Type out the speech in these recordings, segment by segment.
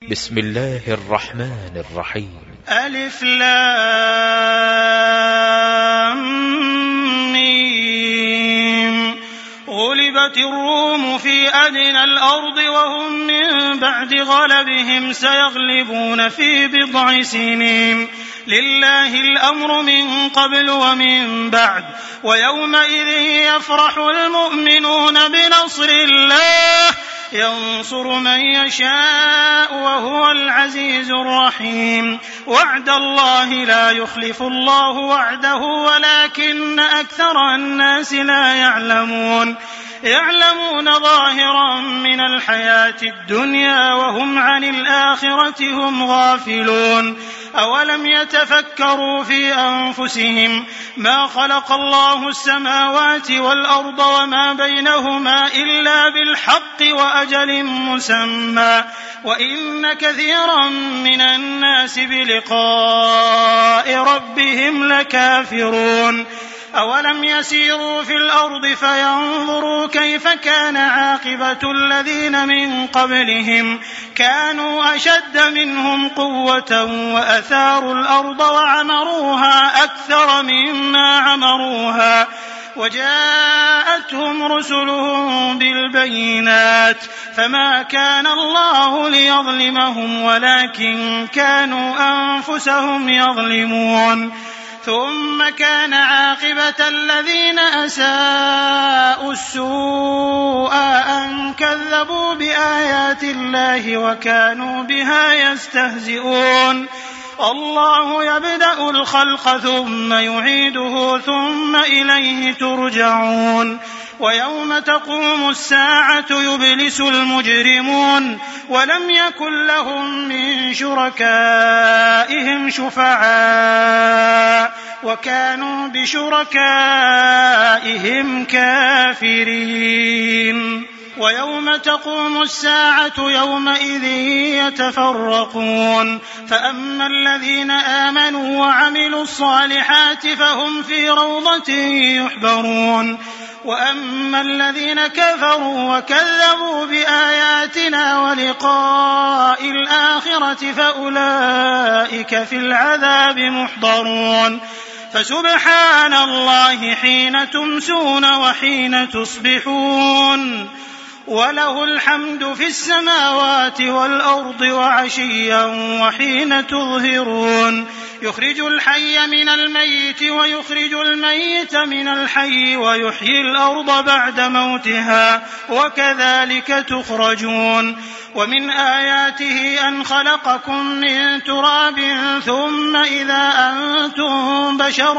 بسم الله الرحمن الرحيم. ألف لام ميم. غلبت الروم في أدنى الأرض وهم من بعد غلبهم سيغلبون في بضع سنين. لله الأمر من قبل ومن بعد ويومئذ يفرح المؤمنون بنصر الله ينصر من يشاء وهو العزيز الرحيم. وعد الله لا يخلف الله وعده ولكن أكثر الناس لا يعلمون ظاهرا من الحياة الدنيا وهم عن الآخرة هم غافلون. أولم يتفكروا في أنفسهم ما خلق الله السماوات والأرض وما بينهما إلا بالحق وأجل مسمى وإن كثيرا من الناس بلقاء ربهم لكافرون. أولم يسيروا في الأرض فينظروا كيف كان عاقبة الذين من قبلهم كانوا أشد منهم قوة وأثاروا الأرض وعمروها أكثر مما عمروها وجاءتهم رسلهم بالبينات فما كان الله ليظلمهم ولكن كانوا أنفسهم يظلمون. ثم كان عاقبة الذين أساءوا السوء أن كذبوا بآيات الله وكانوا بها يستهزئون. الله يبدأ الخلق ثم يعيده ثم إليه ترجعون. ويوم تقوم الساعة يبلس المجرمون ولم يكن لهم من شركائهم شفعاء وكانوا بشركائهم كافرين. ويوم تقوم الساعة يومئذ يتفرقون فأما الذين آمنوا وعملوا الصالحات فهم في روضة يحبرون وأما الذين كفروا وكذبوا بآياتنا ولقاء الآخرة فأولئك في العذاب محضرون. فسبحان الله حين تمسون وحين تصبحون وله الحمد في السماوات والأرض وعشيا وحين تظهرون. يخرج الحي من الميت ويخرج الميت من الحي ويحيي الأرض بعد موتها وكذلك تخرجون. ومن آياته أن خلقكم من تراب ثم إذا أنتم بشر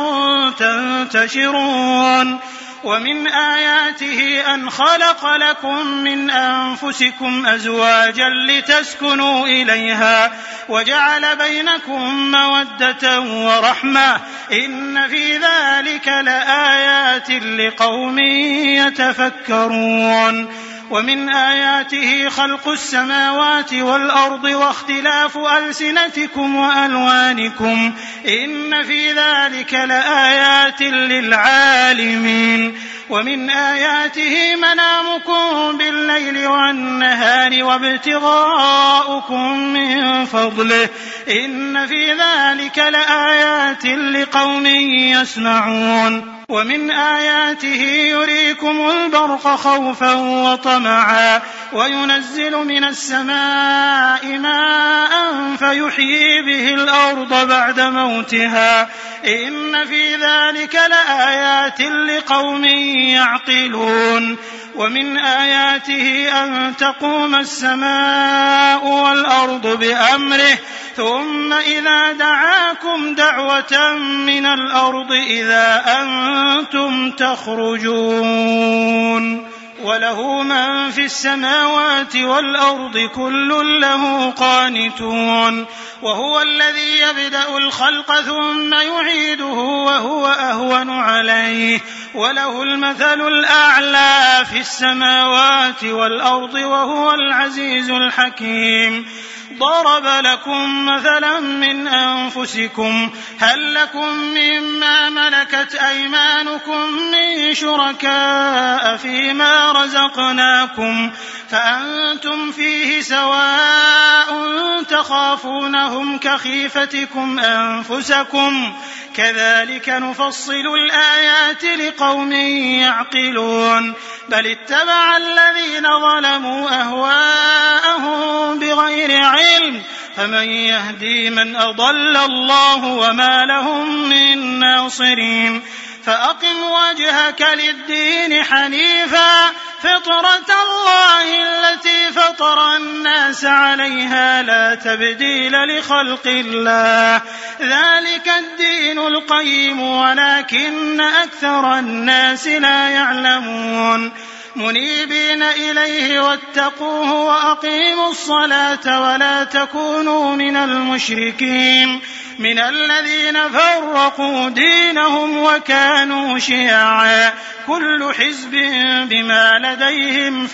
تنتشرون. ومن آياته أن خلق لكم من أنفسكم أزواجا لتسكنوا إليها وجعل بينكم مودة ورحمة إن في ذلك لآيات لقوم يتفكرون. ومن آياته خلق السماوات والأرض واختلاف ألسنتكم وألوانكم إن في ذلك لآيات للعالمين. ومن آياته منامكم بالليل والنهار وابتغاؤكم من فضله إن في ذلك لآيات لقوم يسمعون. ومن آياته يريكم البرق خوفا وطمعا وينزل من السماء ماء فيحيي به الأرض بعد موتها إن في ذلك لآيات لقوم يعقلون. ومن آياته أن تقوم السماء والأرض بأمره ثم إذا دعاكم دعوة من الأرض إذا أنتم تخرجون. وله من في السماوات والأرض كل له قانتون. وهو الذي يبدأ الخلق ثم يعيده وهو أهون عليه وله المثل الأعلى في السماوات والأرض وهو العزيز الحكيم. ضرب لكم مثلا من أنفسكم هل لكم مما ملكت أيمانكم من شركاء فيما رزقناكم فأنتم فيه سواء تخافونهم كخيفتكم أنفسكم كذلك نفصل الآيات لقوم يعقلون بل اتبع الذين ظلموا أهواءهم بغير علم فمن يهدي من أضل الله وما لهم من ناصرين فأقم وجهك للدين حنيفا فطرة الله التي فطر الناس عليها لا تبديل لخلق الله ذلك الدين القيم ولكن أكثر الناس لا يعلمون منيبين إليه واتقوه وأقيموا الصلاة ولا تكونوا من المشركين من الذين فرقوا دينهم وكانوا شيعا كل حزب بما لديهم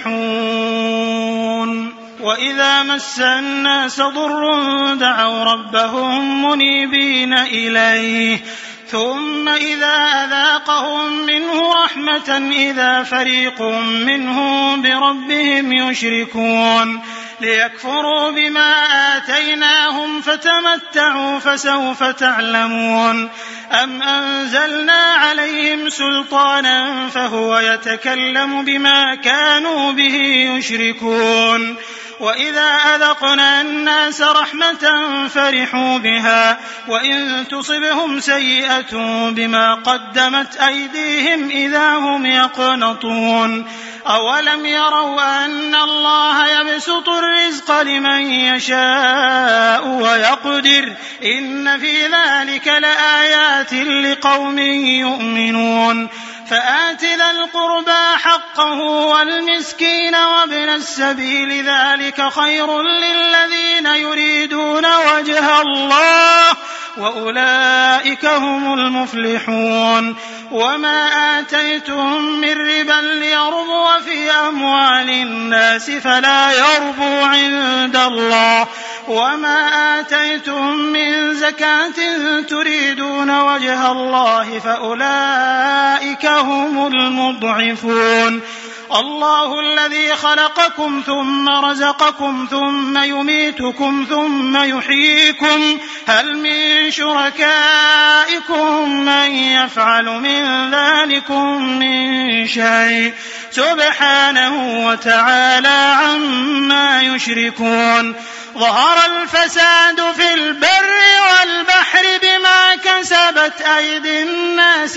فرحون وإذا مس الناس ضر دعوا ربهم منيبين إليه ثم إذا أذاقهم منه رحمة إذا فريق منهم بربهم يشركون ليكفروا بما آتيناهم فتمتعوا فسوف تعلمون أم أنزلنا عليهم سلطانا فهو يتكلم بما كانوا به يشركون وإذا أذقنا الناس رحمة فرحوا بها وإن تصبهم سيئة بما قدمت أيديهم إذا هم يقنطون أولم يروا أن الله يبسط الرزق لمن يشاء ويقدر إن في ذلك لآيات لقوم يؤمنون فآت ذا القربى حقه والمسكين وابن السبيل ذلك خير للذين يريدون وجه الله وأولئك هم المفلحون وما آتيتم من ربا ليربو في أموال الناس فلا يربو عند الله وما آتيتم من زكاة تريدون وجه الله فأولئك هم المضعفون الله الذي خلقكم ثم رزقكم ثم يميتكم ثم يحييكم هل من شركائكم من يفعل من ذلكم من شيء سبحانه وتعالى عما يشركون ظهر الفساد في البر والبحر بما كسبت أيدي الناس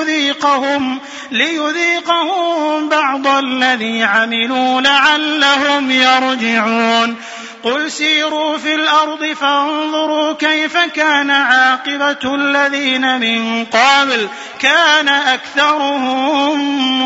ليذيقهم بعض الذي عملوا لعلهم يرجعون قل سيروا في الأرض فانظروا كيف كان عاقبة الذين من قبل كان أكثرهم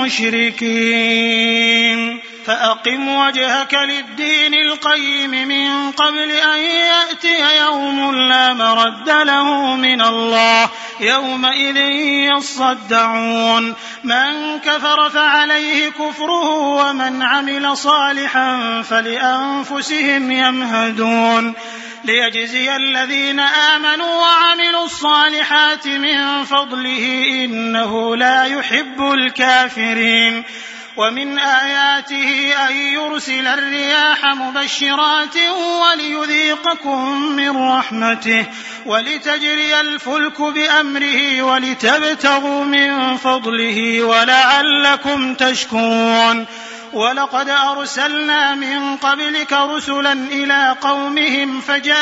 مشركين فأقم وجهك للدين القيم من قبل أن يأتي يوم لا مرد له من الله يومئذ يصدعون من كفر فعليه كفره ومن عمل صالحا فلأنفسهم يمهدون ليجزي الذين آمنوا وعملوا الصالحات من فضله إنه لا يحب الكافرين ومن آياته أن يرسل الرياح مبشرات وليذيقكم من رحمته ولتجري الفلك بأمره ولتبتغوا من فضله ولعلكم تشكرون ولقد أرسلنا من قبلك رسلا إلى قومهم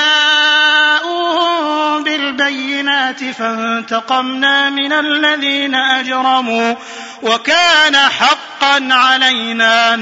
فجاءوهم بالبينات فانتقمنا من الذين أجرموا وكان حقا علينا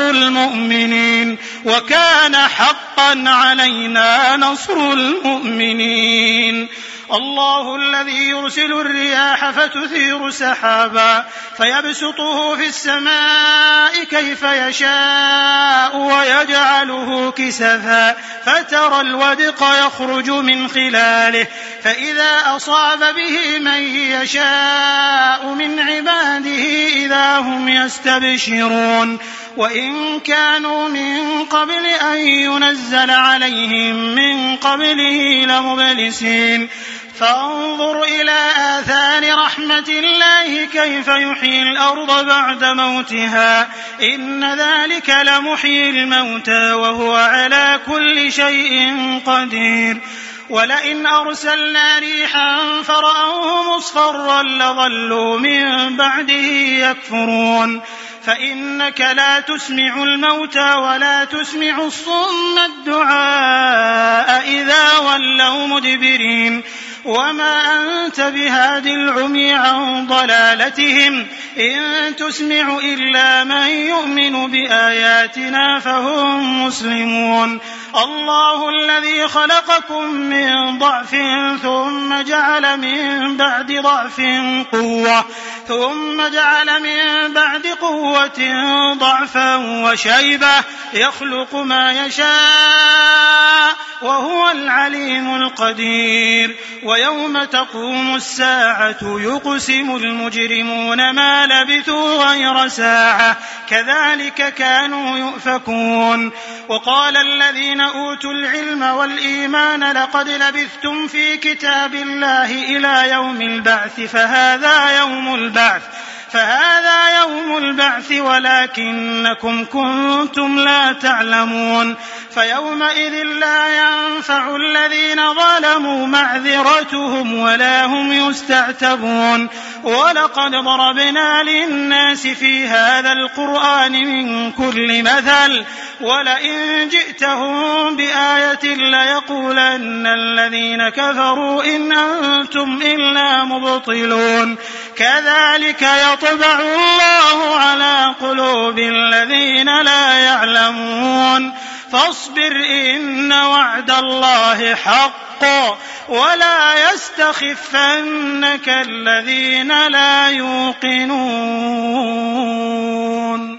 نصر المؤمنين الله الذي يرسل الرياح فتثير سحابا فيبسطه في السماء كيف يشاء ويجعله كسفا فترى الودق يخرج من خلاله فإذا أصاب به من يشاء من عباده إذا هم يستبشرون وإن كانوا من قبل أن ينزل عليهم من قبله لمبلسين فانظر إلى آثار رحمة الله كيف يحيي الأرض بعد موتها إن ذلك لمحيي الموتى وهو على كل شيء قدير ولئن أرسلنا ريحا فرأوه مصفرا لظلوا من بعده يكفرون فإنك لا تسمع الموتى ولا تسمع الصم الدعاء إذا ولوا مدبرين وما أنت بهاد العمي عن ضلالتهم إن تسمع إلا من يؤمن بآياتنا فهم مسلمون الله الذي خلقكم من ضعف ثم جعل من بعد ضعف قوة ثم جعل من بعد قوة ضعفا وشيبة يخلق ما يشاء وهو العليم القدير ويوم تقوم الساعة يقسم المجرمون ما لبثوا غير ساعة كذلك كانوا يؤفكون وقال الذين أوتوا العلم والإيمان لقد لبثتم في كتاب الله إلى يوم البعث فهذا يوم البعث ولكنكم كنتم لا تعلمون فيومئذ لا ينفع الذين ظلموا معذرتهم ولا هم يستعتبون ولقد ضربنا للناس في هذا القرآن من كل مثل ولئن جئتهم بآية ليقولن الذين كفروا إن أنتم إلا مبطلون كذلك يطبع الله على قلوب الذين لا يعلمون فاصبر إن وعد الله حق ولا يستخفنك الذين لا يوقنون